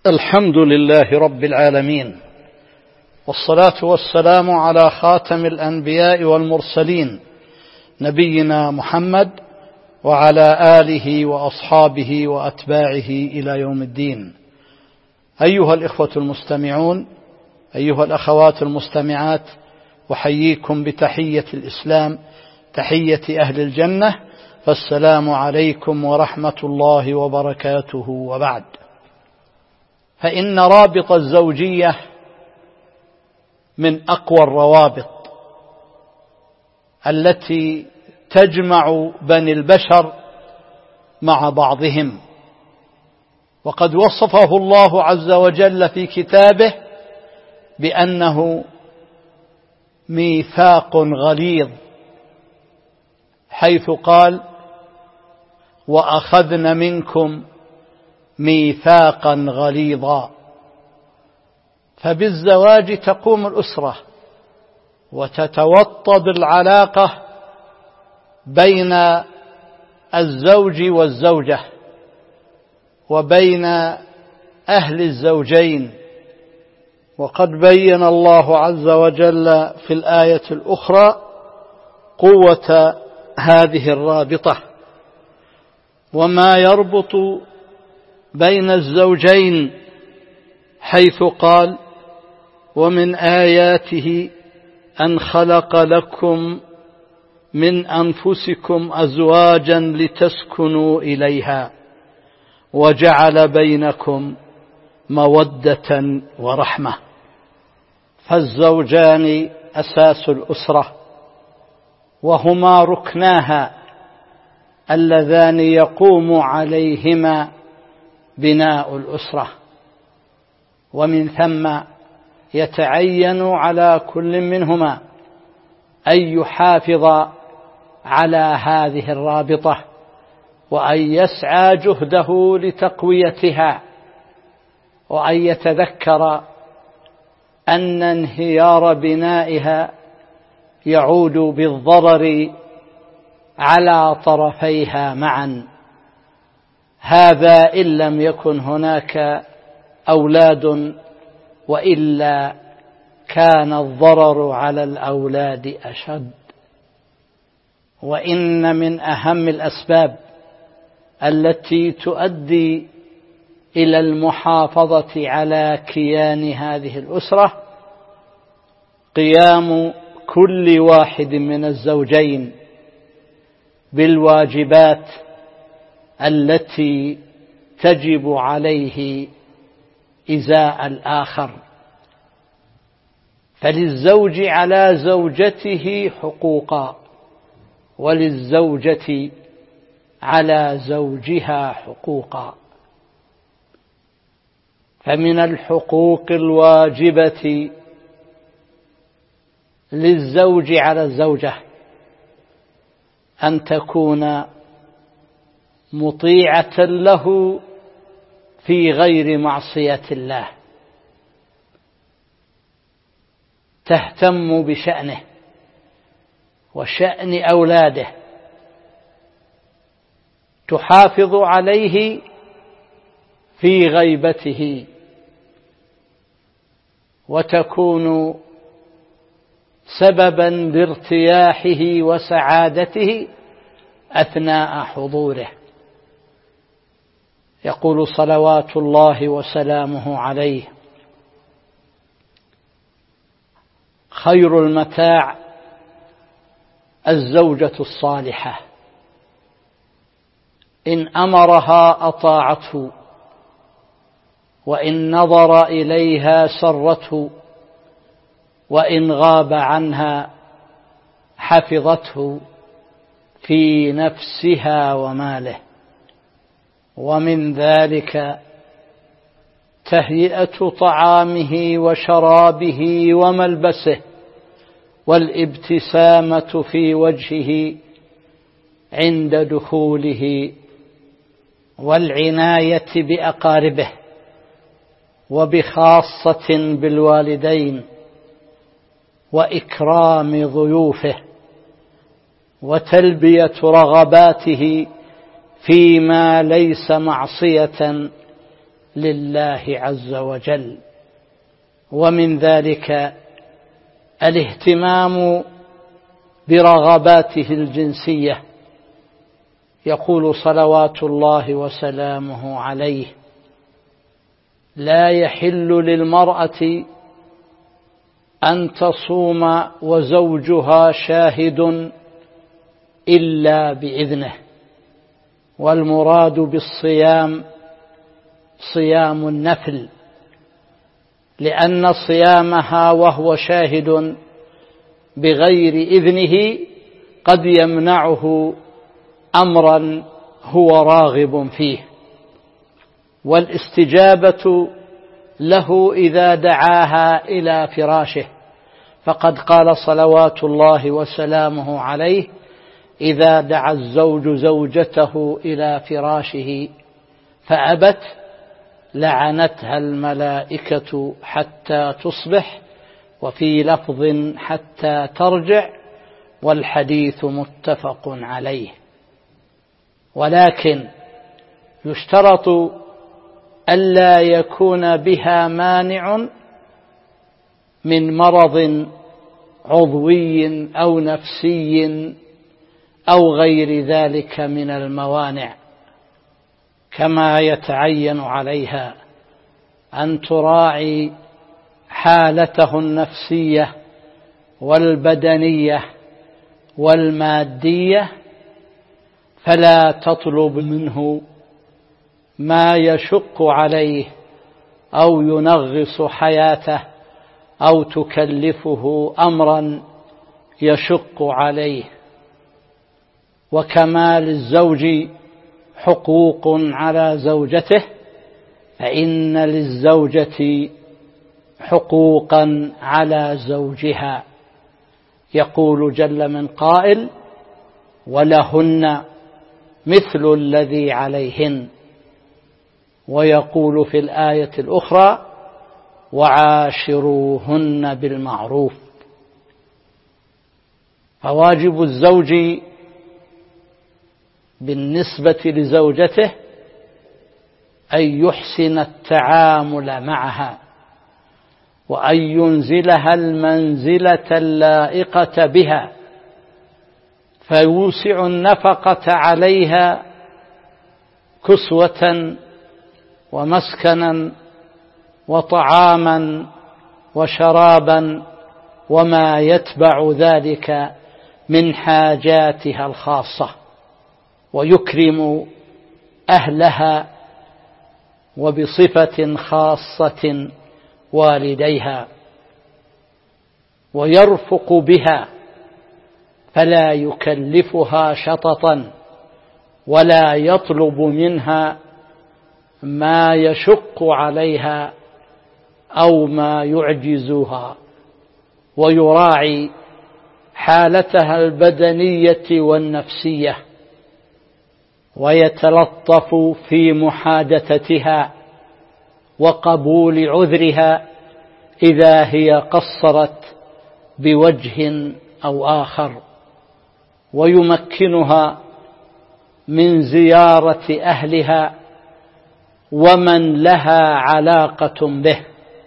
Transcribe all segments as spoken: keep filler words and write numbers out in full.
الحمد لله رب العالمين، والصلاة والسلام على خاتم الأنبياء والمرسلين نبينا محمد وعلى آله وأصحابه وأتباعه إلى يوم الدين. أيها الإخوة المستمعون، أيها الأخوات المستمعات، أحييكم بتحية الإسلام، تحية أهل الجنة، فالسلام عليكم ورحمة الله وبركاته. وبعد، فإن رابط الزوجية من أقوى الروابط التي تجمع بني البشر مع بعضهم، وقد وصفه الله عز وجل في كتابه بأنه ميثاق غليظ، حيث قال: وأخذن منكم ميثاقا غليظا. فبالزواج تقوم الأسرة وتتوطد العلاقة بين الزوج والزوجة وبين أهل الزوجين. وقد بين الله عز وجل في الآية الأخرى قوة هذه الرابطة وما يربط بين الزوجين، حيث قال: ومن آياته أن خلق لكم من أنفسكم أزواجا لتسكنوا إليها وجعل بينكم مودة ورحمة. فالزوجان أساس الأسرة، وهما ركناها اللذان يقوم عليهما بناء الأسرة، ومن ثم يتعين على كل منهما أن يحافظ على هذه الرابطة وأن يسعى جهده لتقويتها، وأن يتذكر أن انهيار بنائها يعود بالضرر على طرفيها معا، هذا إن لم يكن هناك أولاد، وإلا كان الضرر على الأولاد أشد. وإن من أهم الأسباب التي تؤدي إلى المحافظة على كيان هذه الأسرة قيام كل واحد من الزوجين بالواجبات التي تجب عليه إزاء الآخر. فللزوج على زوجته حقوقا، وللزوجة على زوجها حقوقا. فمن الحقوق الواجبة للزوج على الزوجة أن تكون مطيعة له في غير معصية الله، تهتم بشأنه وشأن أولاده، تحافظ عليه في غيبته، وتكون سببا لارتياحه وسعادته أثناء حضوره. يقول صلوات الله وسلامه عليه: خير المتاع الزوجة الصالحة، إن أمرها أطاعته، وإن نظر إليها سرته، وإن غاب عنها حفظته في نفسها وماله. ومن ذلك تهيئة طعامه وشرابه وملبسه، والابتسامة في وجهه عند دخوله، والعناية بأقاربه، وبخاصة بالوالدين، وإكرام ضيوفه، وتلبية رغباته فيما ليس معصية لله عز وجل. ومن ذلك الاهتمام برغباته الجنسية. يقول صلوات الله وسلامه عليه: لا يحل للمرأة أن تصوم وزوجها شاهد إلا بإذنه. والمراد بالصيام صيام النفل، لأن صيامها وهو شاهد بغير إذنه قد يمنعه أمرا هو راغب فيه. والاستجابة له إذا دعاها إلى فراشه، فقد قال صلوات الله وسلامه عليه: إذا دعا الزوج زوجته إلى فراشه فأبت لعنتها الملائكة حتى تصبح، وفي لفظ حتى ترجع، والحديث متفق عليه. ولكن يشترط ألا يكون بها مانع من مرض عضوي أو نفسي أو غير ذلك من الموانع، كما يتعين عليها أن تراعي حالته النفسية والبدنية والمادية، فلا تطلب منه ما يشق عليه أو ينغص حياته أو تكلفه أمرا يشق عليه. وكما للزوج حقوق على زوجته، فإن للزوجة حقوقا على زوجها. يقول جل من قائل: ولهن مثل الذي عليهن. ويقول في الآية الأخرى: وعاشروهن بالمعروف. فواجب الزوج بالنسبة لزوجته أن يحسن التعامل معها، وأن ينزلها المنزلة اللائقة بها، فيوسع النفقة عليها كسوة ومسكنا وطعاما وشرابا وما يتبع ذلك من حاجاتها الخاصة، ويكرم أهلها وبصفة خاصة والديها، ويرفق بها فلا يكلفها شططا ولا يطلب منها ما يشق عليها أو ما يعجزها، ويراعي حالتها البدنية والنفسية، ويتلطف في محادثتها وقبول عذرها إذا هي قصرت بوجه أو آخر، ويمكنها من زيارة أهلها ومن لها علاقة به.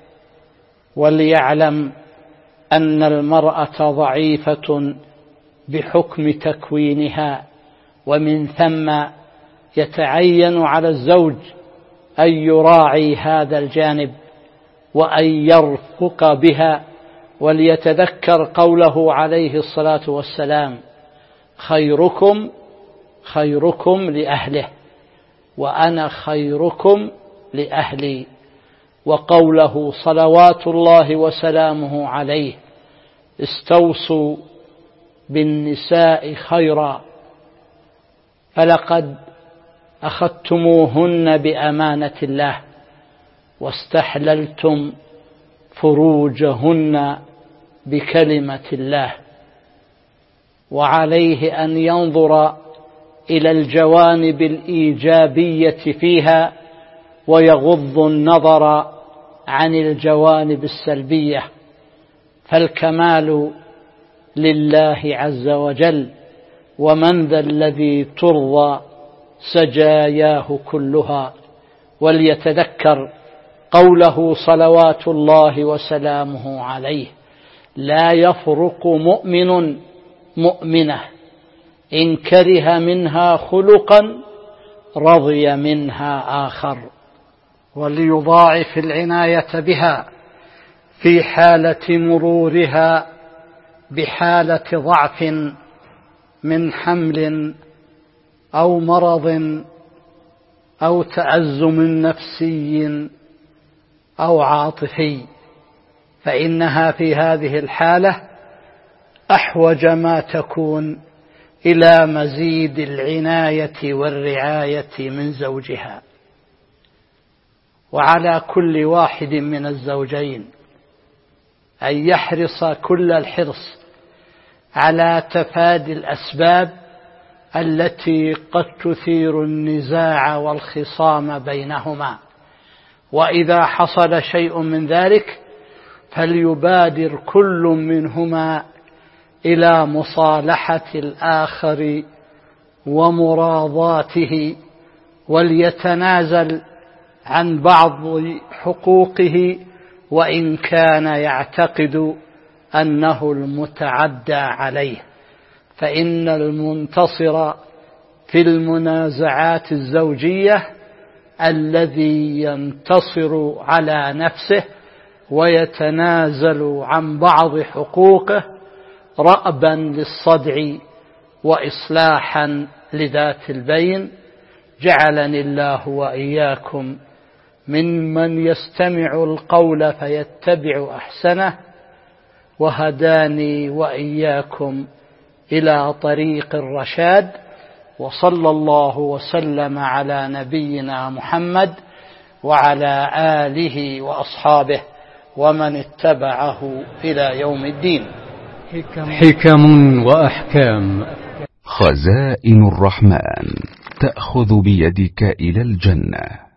وليعلم أن المرأة ضعيفة بحكم تكوينها، ومن ثم يتعين على الزوج أن يراعي هذا الجانب وأن يرفق بها، وليتذكر قوله عليه الصلاة والسلام: خيركم خيركم لأهله وأنا خيركم لأهلي، وقوله صلوات الله وسلامه عليه: استوصوا بالنساء خيرا، فلقد أخذتموهن بأمانة الله واستحللتم فروجهن بكلمة الله. وعليه أن ينظر إلى الجوانب الإيجابية فيها ويغض النظر عن الجوانب السلبية، فالكمال لله عز وجل، ومن ذا الذي ترضى سجاياه كلها، وليتذكر قوله صلوات الله وسلامه عليه: لا يفرق مؤمن مؤمنة إن كره منها خلقا رضي منها آخر. وليضاعف العناية بها في حالة مرورها بحالة ضعف من حمل أو مرض أو تأزم نفسي أو عاطفي، فإنها في هذه الحالة أحوج ما تكون إلى مزيد العناية والرعاية من زوجها. وعلى كل واحد من الزوجين أن يحرص كل الحرص على تفادي الأسباب التي قد تثير النزاع والخصام بينهما، وإذا حصل شيء من ذلك فليبادر كل منهما إلى مصالحة الآخر ومراضاته، وليتنازل عن بعض حقوقه وإن كان يعتقد أنه المتعدى عليه، فإن المنتصر في المنازعات الزوجية الذي ينتصر على نفسه ويتنازل عن بعض حقوقه رأبا للصدع وإصلاحا لذات البين. جعلني الله وإياكم ممن يستمع القول فيتبع أحسنه، وهداني وإياكم إلى طريق الرشاد، وصلى الله وسلم على نبينا محمد وعلى آله وأصحابه ومن اتبعه إلى يوم الدين. حكم وأحكام. خزائن الرحمن تأخذ بيدك إلى الجنة.